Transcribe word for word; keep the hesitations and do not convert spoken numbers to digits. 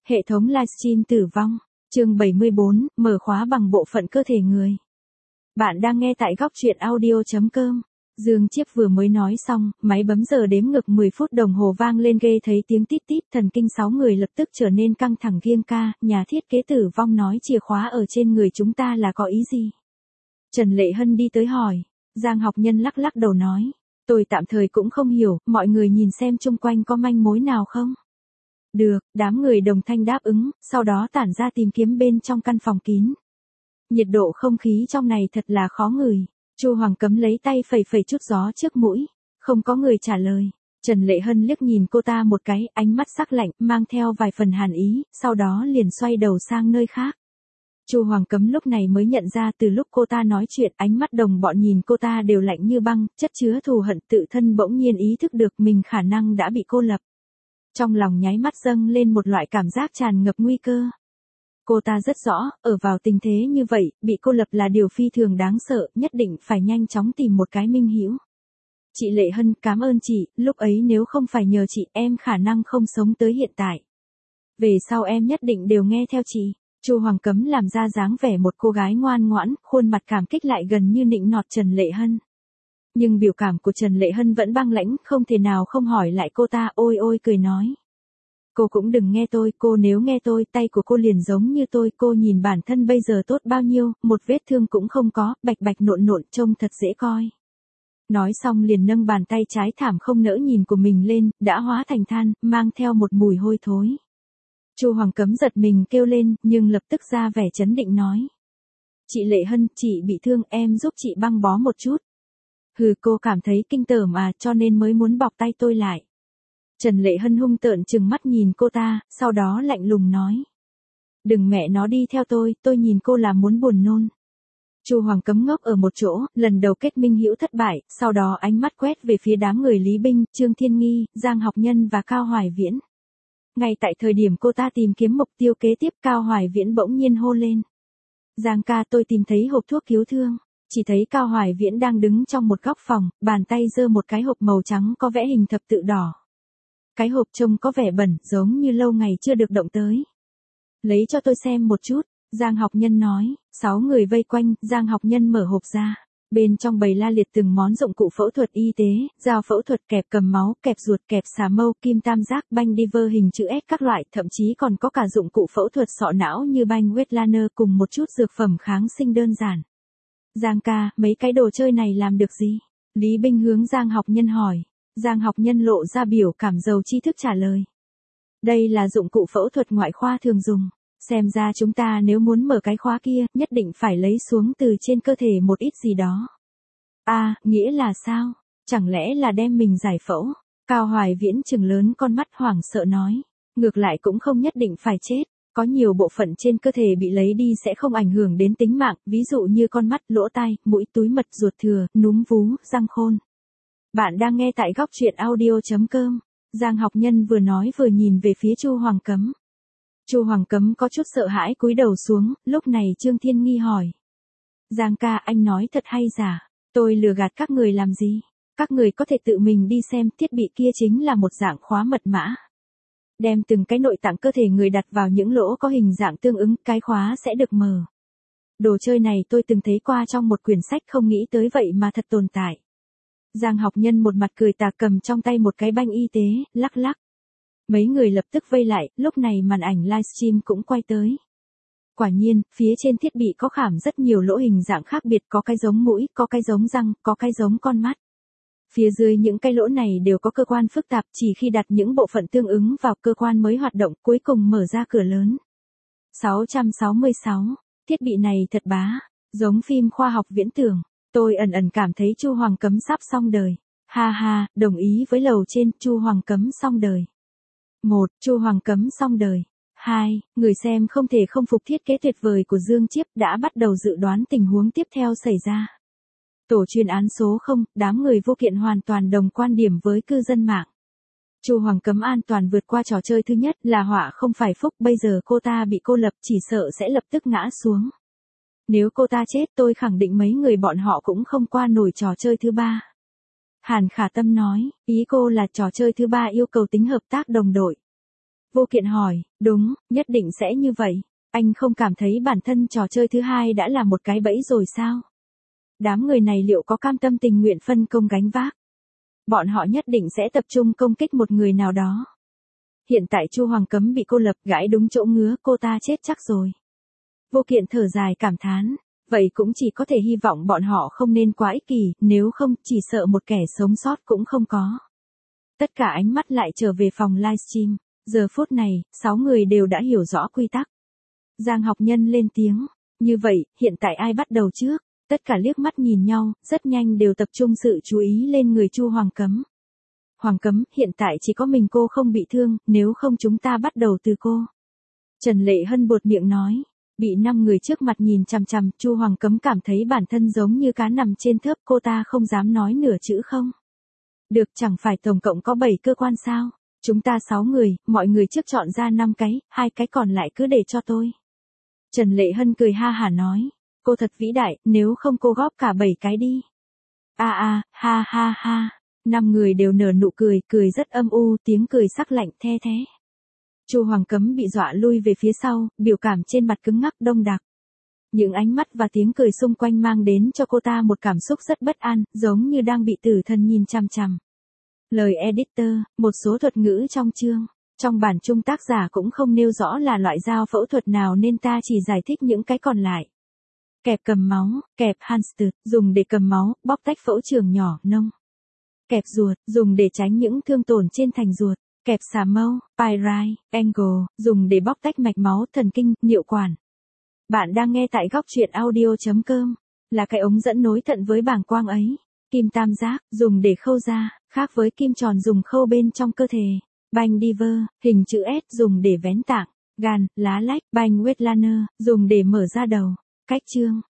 Hệ thống livestream tử vong. Chương bảy mươi bốn, mở khóa bằng bộ phận cơ thể người. Bạn đang nghe tại góc truyện audio chấm com. Dương Chiếp vừa mới nói xong, máy bấm giờ đếm ngược mười phút đồng hồ vang lên ghê thấy tiếng tít tít, thần kinh sáu người lập tức trở nên căng thẳng kiêng ca, nhà thiết kế tử vong nói chìa khóa ở trên người chúng ta là có ý gì? Trần Lệ Hân đi tới hỏi, Giang Học Nhân lắc lắc đầu nói, tôi tạm thời cũng không hiểu, mọi người nhìn xem chung quanh có manh mối nào không? Được, đám người đồng thanh đáp ứng, sau đó tản ra tìm kiếm bên trong căn phòng kín. Nhiệt độ không khí trong này thật là khó ngửi. Chu Hoàng Cấm lấy tay phẩy phẩy chút gió trước mũi, không có người trả lời. Trần Lệ Hân liếc nhìn cô ta một cái, ánh mắt sắc lạnh, mang theo vài phần hàn ý, sau đó liền xoay đầu sang nơi khác. Chu Hoàng Cấm lúc này mới nhận ra từ lúc cô ta nói chuyện, ánh mắt đồng bọn nhìn cô ta đều lạnh như băng, chất chứa thù hận, tự thân bỗng nhiên ý thức được mình khả năng đã bị cô lập. Trong lòng nháy mắt dâng lên một loại cảm giác tràn ngập nguy cơ. Cô ta rất rõ, ở vào tình thế như vậy, bị cô lập là điều phi thường đáng sợ, nhất định phải nhanh chóng tìm một cái minh hữu. Chị Lệ Hân, cảm ơn chị, lúc ấy nếu không phải nhờ chị, em khả năng không sống tới hiện tại. Về sau em nhất định đều nghe theo chị. Chu Hoàng Cấm làm ra dáng vẻ một cô gái ngoan ngoãn, khuôn mặt cảm kích lại gần như nịnh nọt Trần Lệ Hân. Nhưng biểu cảm của Trần Lệ Hân vẫn băng lãnh, không thể nào không hỏi lại cô ta, ôi ôi cười nói. Cô cũng đừng nghe tôi, cô nếu nghe tôi, tay của cô liền giống như tôi, cô nhìn bản thân bây giờ tốt bao nhiêu, một vết thương cũng không có, bạch bạch nộn nộn, trông thật dễ coi. Nói xong liền nâng bàn tay trái thảm không nỡ nhìn của mình lên, đã hóa thành than, mang theo một mùi hôi thối. Chu Hoàng Cấm giật mình kêu lên, nhưng lập tức ra vẻ trấn định nói. Chị Lệ Hân, chị bị thương, em giúp chị băng bó một chút. Hừ, cô cảm thấy kinh tởm à, cho nên mới muốn bọc tay tôi lại. Trần Lệ Hân hung tợn trừng mắt nhìn cô ta, sau đó lạnh lùng nói. Đừng mẹ nó đi theo tôi, tôi nhìn cô là muốn buồn nôn. Chu Hoàng Cấm ngốc ở một chỗ, lần đầu kết minh hữu thất bại, sau đó ánh mắt quét về phía đám người Lý Binh, Trương Thiên Nghi, Giang Học Nhân và Cao Hoài Viễn. Ngay tại thời điểm cô ta tìm kiếm mục tiêu kế tiếp, Cao Hoài Viễn bỗng nhiên hô lên. Giang ca, tôi tìm thấy hộp thuốc cứu thương. Chỉ thấy Cao Hoài Viễn đang đứng trong một góc phòng, bàn tay giơ một cái hộp màu trắng có vẽ hình thập tự đỏ. Cái hộp trông có vẻ bẩn, giống như lâu ngày chưa được động tới. Lấy cho tôi xem một chút, Giang Học Nhân nói. Sáu người vây quanh, Giang Học Nhân mở hộp ra. Bên trong bày la liệt từng món dụng cụ phẫu thuật y tế, dao phẫu thuật, kẹp cầm máu, kẹp ruột, kẹp xà mâu, kim tam giác, banh diver hình chữ S các loại, thậm chí còn có cả dụng cụ phẫu thuật sọ não như banh Wetlaner cùng một chút dược phẩm kháng sinh đơn giản. Giang ca, mấy cái đồ chơi này làm được gì? Lý Binh hướng Giang Học Nhân hỏi. Giang Học Nhân lộ ra biểu cảm giàu tri thức trả lời. Đây là dụng cụ phẫu thuật ngoại khoa thường dùng. Xem ra chúng ta nếu muốn mở cái khóa kia, nhất định phải lấy xuống từ trên cơ thể một ít gì đó. À, nghĩa là sao? Chẳng lẽ là đem mình giải phẫu? Cao Hoài Viễn trừng lớn con mắt hoảng sợ nói. Ngược lại cũng không nhất định phải chết. Có nhiều bộ phận trên cơ thể bị lấy đi sẽ không ảnh hưởng đến tính mạng, ví dụ như con mắt, lỗ tai, mũi, túi mật, ruột thừa, núm vú, răng khôn. Bạn đang nghe tại góc truyện audio chấm com. Giang Học Nhân vừa nói vừa nhìn về phía Chu Hoàng Cấm. Chu Hoàng Cấm có chút sợ hãi cúi đầu xuống, lúc này Trương Thiên Nghi hỏi. Giang ca, anh nói thật hay giả? Tôi lừa gạt các người làm gì? Các người có thể tự mình đi xem, thiết bị kia chính là một dạng khóa mật mã. Đem từng cái nội tạng cơ thể người đặt vào những lỗ có hình dạng tương ứng, cái khóa sẽ được mở. Đồ chơi này tôi từng thấy qua trong một quyển sách, không nghĩ tới vậy mà thật tồn tại. Giang Học Nhân một mặt cười tà cầm trong tay một cái banh y tế, lắc lắc. Mấy người lập tức vây lại, lúc này màn ảnh livestream cũng quay tới. Quả nhiên, phía trên thiết bị có khảm rất nhiều lỗ hình dạng khác biệt, có cái giống mũi, có cái giống răng, có cái giống con mắt. Phía dưới những cái lỗ này đều có cơ quan phức tạp, chỉ khi đặt những bộ phận tương ứng vào cơ quan mới hoạt động, cuối cùng mở ra cửa lớn. sáu trăm sáu mươi sáu, thiết bị này thật bá, giống phim khoa học viễn tưởng. Tôi ẩn ẩn cảm thấy Chu Hoàng Cấm sắp xong đời. Ha ha, đồng ý với lầu trên, Chu Hoàng Cấm xong đời. Một, Chu Hoàng Cấm xong đời. Hai, người xem không thể không phục thiết kế tuyệt vời của Dương Chiếp đã bắt đầu dự đoán tình huống tiếp theo xảy ra. Tổ chuyên án số không, đám người vô kiện hoàn toàn đồng quan điểm với cư dân mạng. Chu Hoàng Cấm an toàn vượt qua trò chơi thứ nhất là họa không phải phúc, bây giờ cô ta bị cô lập chỉ sợ sẽ lập tức ngã xuống. Nếu cô ta chết tôi khẳng định mấy người bọn họ cũng không qua nổi trò chơi thứ ba. Hàn Khả Tâm nói, ý cô là trò chơi thứ ba yêu cầu tính hợp tác đồng đội. Vô Kiện hỏi, đúng, nhất định sẽ như vậy. Anh không cảm thấy bản thân trò chơi thứ hai đã là một cái bẫy rồi sao? Đám người này liệu có cam tâm tình nguyện phân công gánh vác? Bọn họ nhất định sẽ tập trung công kích một người nào đó. Hiện tại Chu Hoàng Cấm bị cô lập, gãi đúng chỗ ngứa, cô ta chết chắc rồi. Vô Kiện thở dài cảm thán, vậy cũng chỉ có thể hy vọng bọn họ không nên quá ích kỷ, nếu không chỉ sợ một kẻ sống sót cũng không có. Tất cả ánh mắt lại trở về phòng livestream. Giờ phút này, sáu người đều đã hiểu rõ quy tắc. Giang Học Nhân lên tiếng, như vậy, hiện tại ai bắt đầu trước? Tất cả liếc mắt nhìn nhau, rất nhanh đều tập trung sự chú ý lên người Chu Hoàng Cấm. Hoàng Cấm, hiện tại chỉ có mình cô không bị thương, nếu không chúng ta bắt đầu từ cô. Trần Lệ Hân buột miệng nói, bị năm người trước mặt nhìn chằm chằm, Chu Hoàng Cấm cảm thấy bản thân giống như cá nằm trên thớp, cô ta không dám nói nửa chữ không. Được, chẳng phải tổng cộng có bảy cơ quan sao? Chúng ta sáu người, mọi người trước chọn ra năm cái, hai cái còn lại cứ để cho tôi. Trần Lệ Hân cười ha hả nói, cô thật vĩ đại, nếu không cô góp cả bảy cái đi. A a, ha ha ha, năm người đều nở nụ cười, cười rất âm u, tiếng cười sắc lạnh the thế. Chu Hoàng Cấm bị dọa lui về phía sau, biểu cảm trên mặt cứng ngắc đông đặc. Những ánh mắt và tiếng cười xung quanh mang đến cho cô ta một cảm xúc rất bất an, giống như đang bị tử thần nhìn chằm chằm. Lời editor, một số thuật ngữ trong chương. Trong bản chung tác giả cũng không nêu rõ là loại dao phẫu thuật nào nên ta chỉ giải thích những cái còn lại. Kẹp cầm máu, kẹp hamster, dùng để cầm máu, bóc tách phẫu trường nhỏ, nông. Kẹp ruột, dùng để tránh những thương tổn trên thành ruột. Kẹp xà mâu, pyrite, angle, dùng để bóc tách mạch máu, thần kinh, niệu quản. Bạn đang nghe tại góc truyện audio chấm com, là cái ống dẫn nối thận với bàng quang ấy. Kim tam giác, dùng để khâu da, khác với kim tròn dùng khâu bên trong cơ thể. Banh diver, hình chữ S dùng để vén tạng. Gan, lá lách, banh Wetlaner, dùng để mở ra đầu. Cách chương,